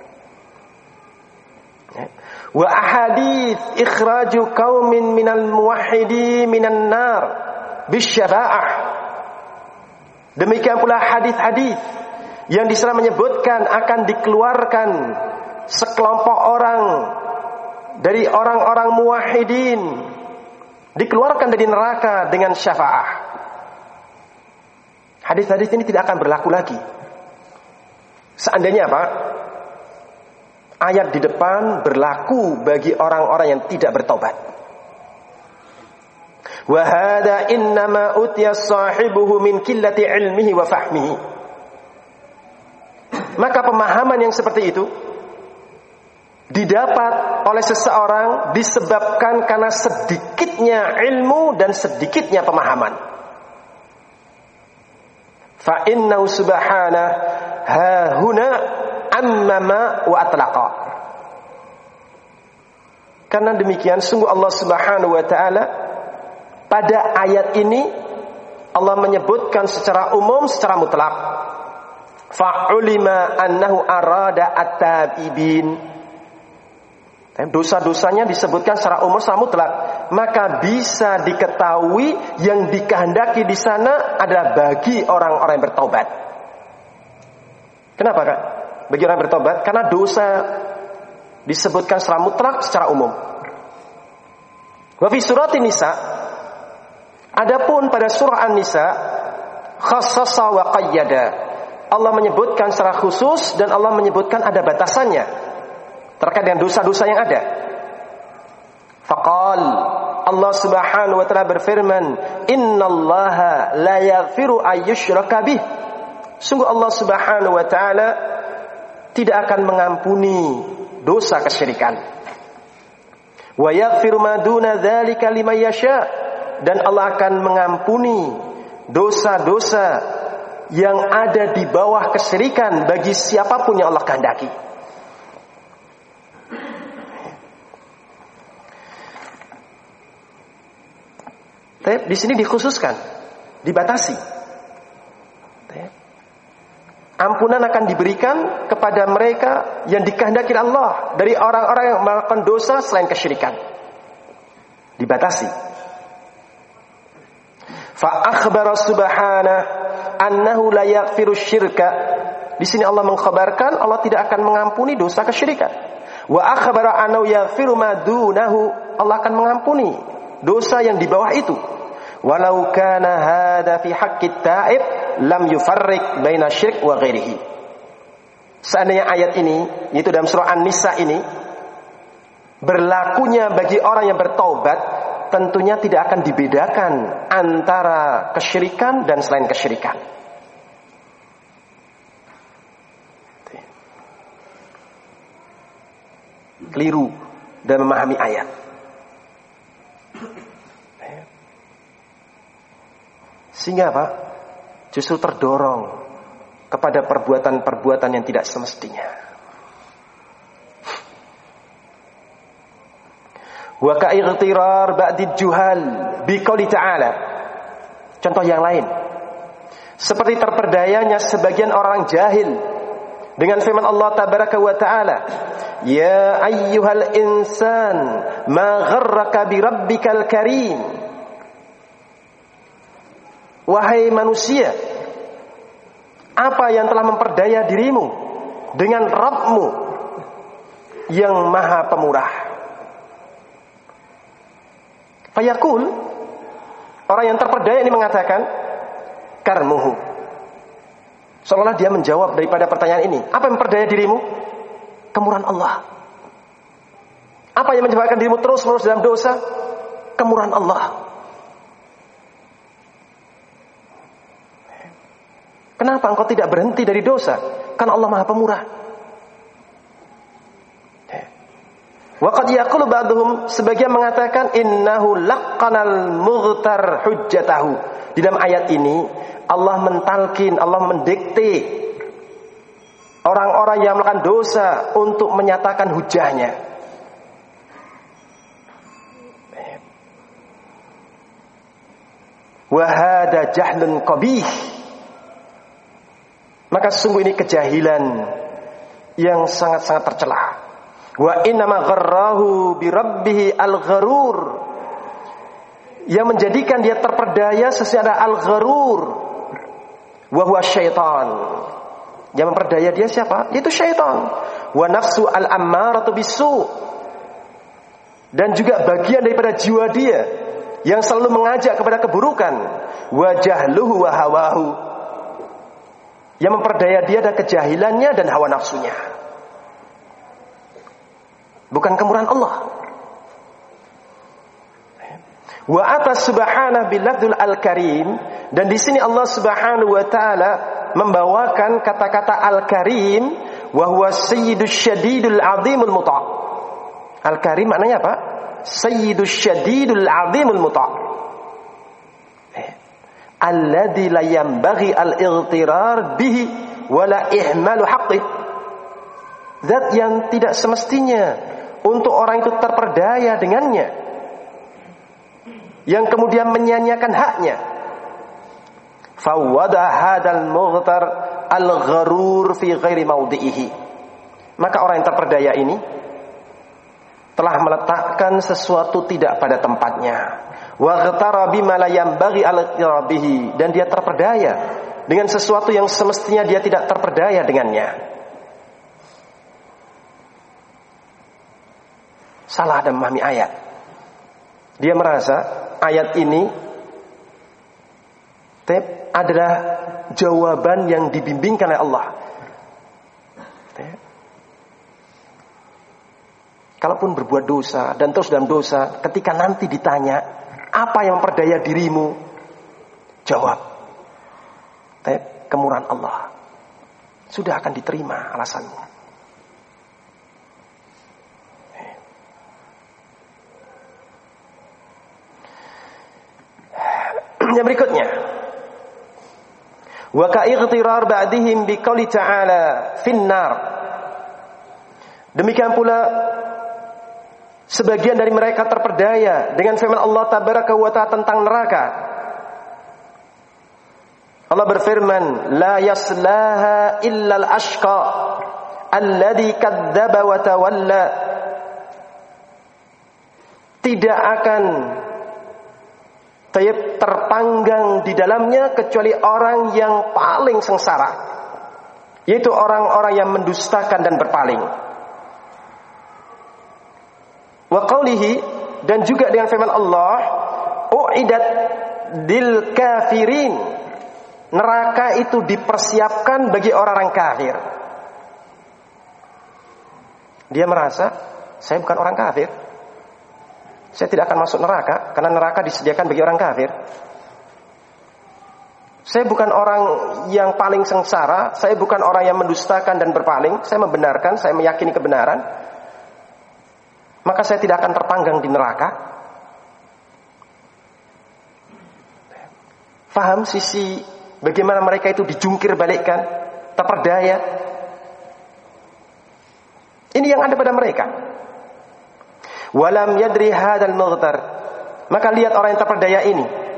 Wa ahadits ikhraju qaumin minal muwahhidi minan nar bisyafa'ah. Demikian pula hadis-hadis yang di sana menyebutkan akan dikeluarkan sekelompok orang dari orang-orang muwahhidin, dikeluarkan dari neraka dengan syafa'ah. Hadis-hadis ini tidak akan berlaku lagi. Seandainya apa? Ayat di depan berlaku bagi orang-orang yang tidak bertobat. Wa hadza innama utiya sahibuhu min qillati ilmihi wa fahmihi. Maka pemahaman yang seperti itu didapat oleh seseorang disebabkan karena sedikitnya ilmu dan sedikitnya pemahaman. Fa innahu subhanahu ha huna ammama wa atlaqa. Karena demikian sungguh Allah Subhanahu wa taala pada ayat ini Allah menyebutkan secara umum, secara mutlak. Fa'ulima annahu arada at-taibin. Dosa-dosanya disebutkan secara umum, secara mutlak. Maka bisa diketahui yang dikehendaki di sana adalah bagi orang-orang yang bertobat. Kenapa, Kak? Bagi orang yang bertobat, karena dosa disebutkan secara mutlak, secara umum. Wa fi surat An-Nisa, adapun pada surah An-Nisa, khassasa wa qayyada. Allah menyebutkan secara khusus dan Allah menyebutkan ada batasannya terkait dengan dosa-dosa yang ada. Faqal, Allah Subhanahu wa taala berfirman, innallaha la yaghfiru ayyushraka bih. Sungguh Allah Subhanahu wa taala tidak akan mengampuni dosa kesyirikan. Wa yaghfiru ma duna dzalika liman yasha. Dan Allah akan mengampuni dosa-dosa yang ada di bawah kesyirikan bagi siapapun yang Allah kehendaki. Di sini dikhususkan, dibatasi. Ampunan akan diberikan kepada mereka yang dikehendaki Allah dari orang-orang yang melakukan dosa selain kesyirikan. Dibatasi. Fa akhbara subhanahu annahu la yaghfiru syirka. Di sini Allah mengkhabarkan Allah tidak akan mengampuni dosa kesyirikan. Wa akhbara annahu yaghfiru ma dunahu. Allah akan mengampuni dosa yang di bawah itu. Walau kana hadza fi haqqit ta'ib lam yufarriq baina syirk wa ghairihi. Seandainya ayat ini, yaitu dalam surah An-Nisa ini, berlakunya bagi orang yang bertaubat, tentunya tidak akan dibedakan antara kesyirikan dan selain kesyirikan. Keliru dan memahami ayat. Sehingga apa? Justru terdorong kepada perbuatan-perbuatan yang tidak semestinya. Wa ka'ightirar ba'did juhal biqouli ta'ala. Contoh yang lain, seperti terperdayanya sebagian orang jahil dengan firman Allah tabaraka wa ta'ala, ya ayyuhal insan ma gharraka bi rabbikal karim. Wahai manusia, apa yang telah memperdaya dirimu dengan Rabbmu yang maha pemurah? Fayaqul, orang yang terperdaya ini mengatakan, karmuhu. Seolah dia menjawab daripada pertanyaan ini. Apa yang memperdaya dirimu? Kemurahan Allah. Apa yang menyebabkan dirimu terus-menerus dalam dosa? Kemurahan Allah. Kenapa engkau tidak berhenti dari dosa? Karena Allah Maha Pemurah. Wa qad yaqulu ba'dhum, sebagian mengatakan innahu laqqanal mughtar hujjatahu. Di dalam ayat ini Allah mentalkin, Allah mendikte orang-orang yang melakukan dosa untuk menyatakan hujahnya. Wa hada jahlun qabih. Maka sungguh ini kejahilan yang sangat-sangat tercela. Wa innama gharrahu bi rabbih al-gharur. Yang menjadikan dia terperdaya sesuatu al-gharur. Wa huwa syaitan. Yang memperdaya dia siapa? Yaitu syaitan. Wa nafsu al-ammaratu bisu. Dan juga bagian daripada jiwa dia yang selalu mengajak kepada keburukan. Wa jahluhu wa hawahu. Yang memperdaya dia adalah kejahilannya dan hawa nafsunya. Bukan kemurahan Allah. Wa atas subhanahu bilafdzul al-karim, dan di sini Allah Subhanahu wa taala membawakan kata-kata al-karim, wa huwa sayyidus syadidul azimul muta'. Al-karim maknanya apa? Sayyidus syadidul azimul muta'. Alladzi la yanbaghi al-ightirar bihi wala ihmalu haqqih. Zat yang tidak semestinya untuk orang itu terperdaya dengannya, yang kemudian menyia-nyiakan haknya. Fawwada hadal mughtar al-gharur fi ghairi mawdi'ihi. Maka orang yang terperdaya ini telah meletakkan sesuatu tidak pada tempatnya. Wa ghatara bima la yanbaghi al-ightirar, dan dia terperdaya dengan sesuatu yang semestinya dia tidak terperdaya dengannya. Salah dan memahami ayat. Dia merasa ayat ini adalah jawaban yang dibimbingkan oleh Allah. Kalaupun berbuat dosa dan terus dalam dosa, ketika nanti ditanya apa yang memperdaya dirimu, jawab, kemurahan Allah. Sudah akan diterima alasanmu. Yang berikutnya, wa ka'ightirar ba'dihim biqouli ta'ala finnar. Demikian pula Sebagian dari mereka terperdaya dengan firman Allah Tabaraka wa Ta'ala tentang neraka. Allah berfirman, la yaslaha illa al-ashqa alladhi kadzdzaba wa tawalla. Tidak akan terpanggang di dalamnya kecuali orang yang paling sengsara, yaitu orang-orang yang mendustakan dan berpaling. Wa qawlihi, dan juga dengan firman Allah, u'idat lil kafirin, neraka itu dipersiapkan bagi orang-orang kafir. Dia merasa, saya bukan orang kafir, saya tidak akan masuk neraka karena neraka disediakan bagi orang kafir. Saya bukan orang yang paling sengsara, saya bukan orang yang mendustakan dan berpaling, saya membenarkan, saya meyakini kebenaran, maka saya tidak akan terpanggang di neraka. Faham sisi bagaimana mereka itu dijungkir balikkan, terperdaya. Ini yang ada pada mereka. Walam yadri hadzal mughtar. Maka lihat orang yang terperdaya ini.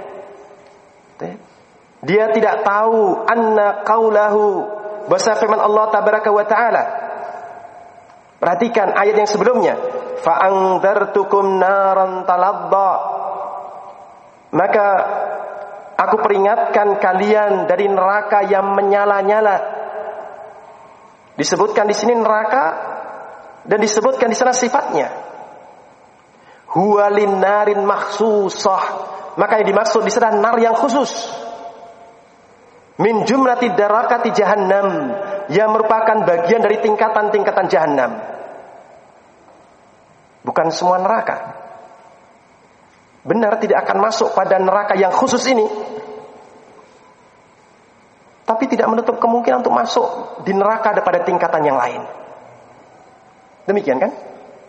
Dia tidak tahu anna qaulahu, bahasa firman Allah Tabaraka wa Ta'ala. Perhatikan ayat yang sebelumnya. Fa anzartukum naran taladda. Maka aku peringatkan kalian dari neraka yang menyala-nyala. Disebutkan di sini neraka dan disebutkan di sana sifatnya. Huwa linnarin makhsusah. Maka yang dimaksud di sana nar yang khusus. Min jumlati darakati jahannam, yang merupakan bagian dari tingkatan-tingkatan jahannam. Bukan semua neraka. Benar tidak akan masuk pada neraka yang khusus ini. Tapi tidak menutup kemungkinan untuk masuk di neraka pada tingkatan yang lain. Demikian kan?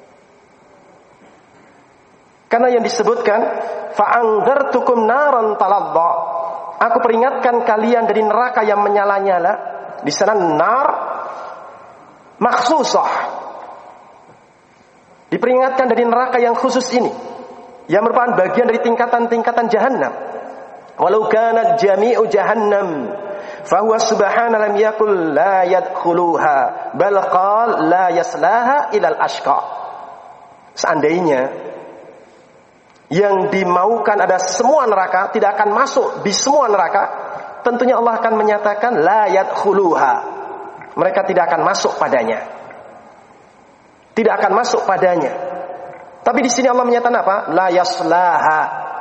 Karena yang disebutkan fa'anzartukum naran taladda. Aku peringatkan kalian dari neraka yang menyala-nyala. Di sana nar makhsusah. Diperingatkan dari neraka yang khusus ini, yang merupakan bagian dari tingkatan-tingkatan jahannam. Walau kanat jami'u jahannam fahuwa subhana lam yakul la yadkhuluha bal qal la yaslaha ilal ashqa. Seandainya yang dimaukan ada semua neraka, tidak akan masuk di semua neraka, tentunya Allah akan menyatakan la yadkhuluha. Mereka tidak akan masuk padanya. Tidak akan masuk padanya. Tapi di sini Allah menyatakan apa? La yaslaha.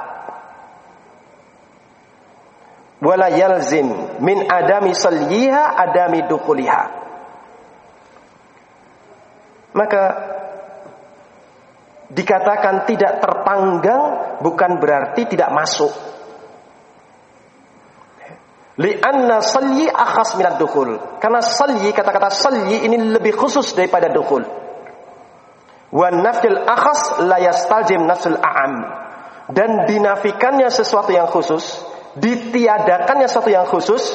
Wala yalzim min adami salyiha adami dukuliha. Maka dikatakan tidak terpanggang bukan berarti tidak masuk. Li'anna salyi akhas minad dukhul. Karena salyi, kata-kata salyi ini lebih khusus daripada dukhul. Wa nafil akhas la yastaljim nafsul a'am. Dan dinafikannya sesuatu yang khusus, ditiadakannya sesuatu yang khusus,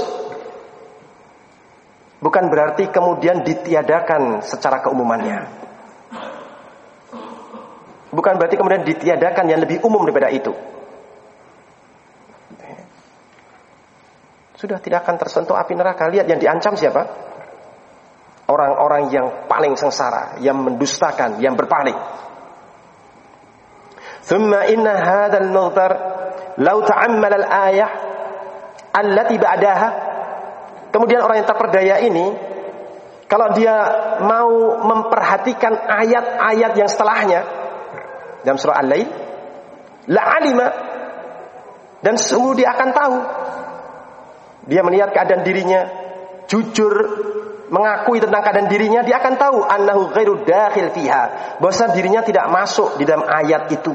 bukan berarti kemudian ditiadakan secara keumumannya. Bukan berarti kemudian ditiadakan yang lebih umum daripada itu. Sudah tidak akan tersentuh api neraka. Lihat yang diancam siapa? Orang-orang yang paling sengsara, yang mendustakan, yang berpaling. Thumma inna hadzal mughtar law ta'ammal al-ayah allati ba'daha. Kemudian orang yang terperdaya ini, kalau dia mau memperhatikan ayat-ayat yang setelahnya dalam surah Al-Lail, la'alima, dan sungguh dia akan tahu. Dia melihat keadaan dirinya, jujur mengakui tentang keadaan dirinya, dia akan tahu annahu ghairu dakhil fiha, bahwa dirinya tidak masuk di dalam ayat itu.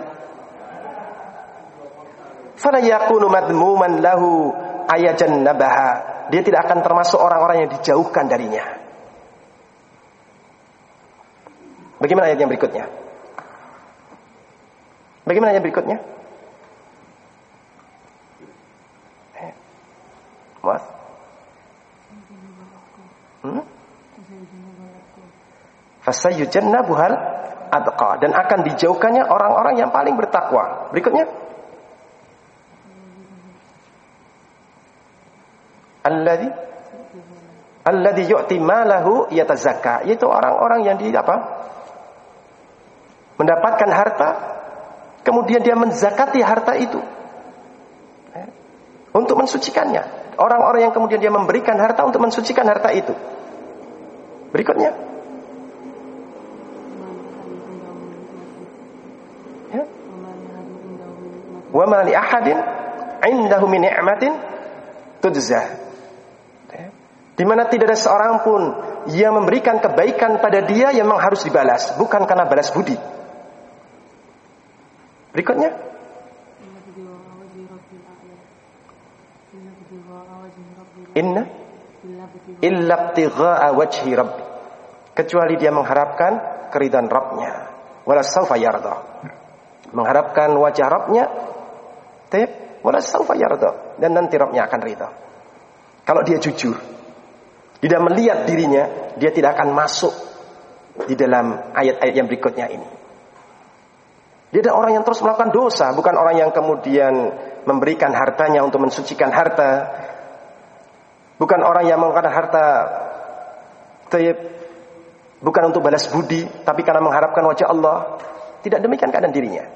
Fala yakunu madmuman lahu ayajannabaha, dia tidak akan termasuk orang-orang yang dijauhkan darinya. Bagaimana ayat yang berikutnya? Bagaimana ayat berikutnya? Mas? Fasayujannabuhal atqa, dan akan dijauhkannya orang-orang yang paling bertakwa. Berikutnya, alladzi yu'ti malahu yatazakka, yaitu orang-orang yang mendapatkan harta kemudian dia menzakati harta itu untuk mensucikannya. Orang-orang yang kemudian dia memberikan harta untuk mensucikan harta itu. Berikutnya, wa ma li ahadin 'indahu min ni'matin tujza, di mana tidak ada seorang pun yang memberikan kebaikan pada dia yang memang harus dibalas, bukan karena balas budi. Berikutnya, inna illa ibtigha'a wajhi rabbi, kecuali dia mengharapkan keridhaan Rabbnya, wala sawfa yarda, mengharapkan wajah Rabbnya, wala sawfa yarda, dan nanti Rabbnya akan ridha. Kalau dia jujur, tidak melihat dirinya, dia tidak akan masuk di dalam ayat-ayat yang berikutnya ini. Dia adalah orang yang terus melakukan dosa, bukan orang yang kemudian memberikan hartanya untuk mensucikan harta, bukan orang yang menggunakan harta bukan untuk balas budi, tapi karena mengharapkan wajah Allah. Tidak demikian keadaan dirinya.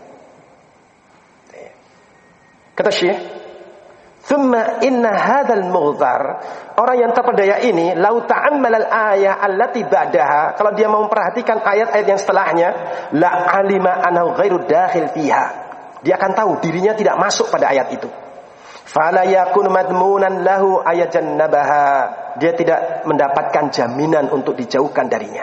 Kata Syekh, "Tsumma inna hadzal mughzar", orang yang terpedaya ini, "lau ta'ammal al-ayah allati ba'daha", kalau dia mau memperhatikan ayat-ayat yang setelahnya, la alima annahu ghairu dakhil fiha, dia akan tahu dirinya tidak masuk pada ayat itu. Fala yakun madmunan lahu ayajannabaha, dia tidak mendapatkan jaminan untuk dijauhkan darinya.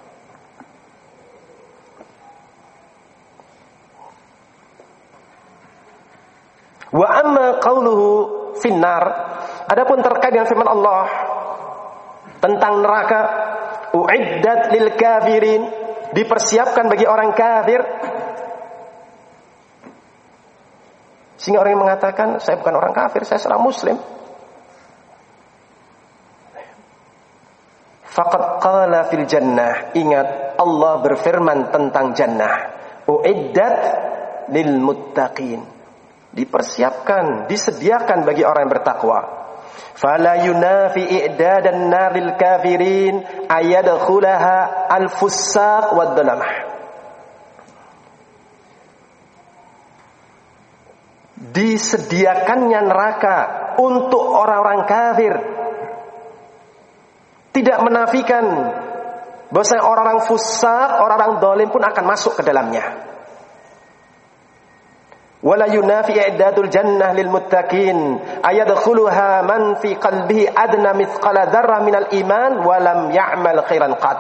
Wa amma qauluhu finnar, adapun terkait dengan firman Allah tentang neraka, uiddat lil kafirin, dipersiapkan bagi orang kafir. Sehingga orang yang mengatakan, saya bukan orang kafir, saya seorang muslim. Faqad qala fil jannah, ingat Allah berfirman tentang jannah, uiddat lil muttaqin, dipersiapkan, disediakan bagi orang yang bertakwa. Fala yunafi i'dadan naril kafirin ayadkhulaha al-fussaq wad-dalamah. Disediakannya neraka untuk orang-orang kafir tidak menafikan bahwa orang-orang fusaq, orang-orang zalim pun akan masuk ke dalamnya. Wala yunafi i'dadul jannah lil muttaqin ayadkhuluha man fi qalbihi adna mithqala dzarrah minal iman wa lam ya'mal khairan qat.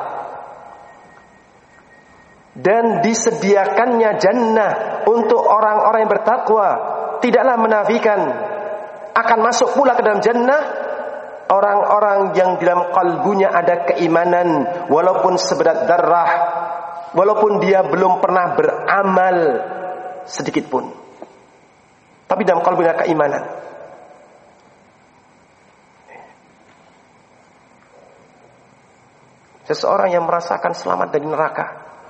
Dan disediakannya jannah untuk orang-orang yang bertakwa tidaklah menafikan akan masuk pula ke dalam jannah orang-orang yang di dalam kalbunya ada keimanan walaupun seberat darah, walaupun dia belum pernah beramal sedikit pun, tapi dalam kalbunya keimanan. Seseorang yang merasakan selamat dari neraka,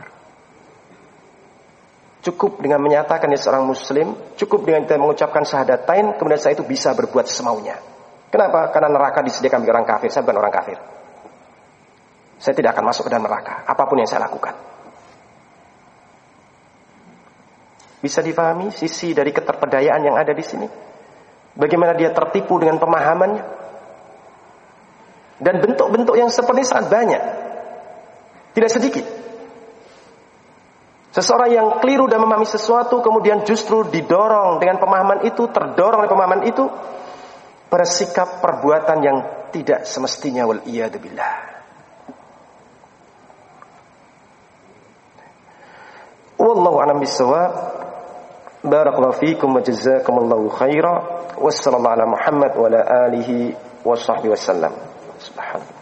cukup dengan menyatakan dia seorang muslim, cukup dengan dia mengucapkan syahadatain, kemudian saya itu bisa berbuat semaunya. Kenapa? Karena neraka disediakan bagi orang kafir. Saya bukan orang kafir, saya tidak akan masuk ke dalam neraka apapun yang saya lakukan. Bisa difahami sisi dari keterpedayaan yang ada di sini, bagaimana dia tertipu dengan pemahamannya. Dan bentuk-bentuk yang seperti sangat banyak, tidak sedikit. Seseorang yang keliru dan memahami sesuatu, kemudian justru didorong dengan pemahaman itu, terdorong oleh pemahaman itu, bersikap perbuatan yang tidak semestinya, wal iyadu billah. Wallahu a'lam bissawab. Barakallahu fiikum wa jazakumullahu khairan. Wassallallahu ala Muhammad wa ala alihi wa sahbihi wasallam. Subhanallah.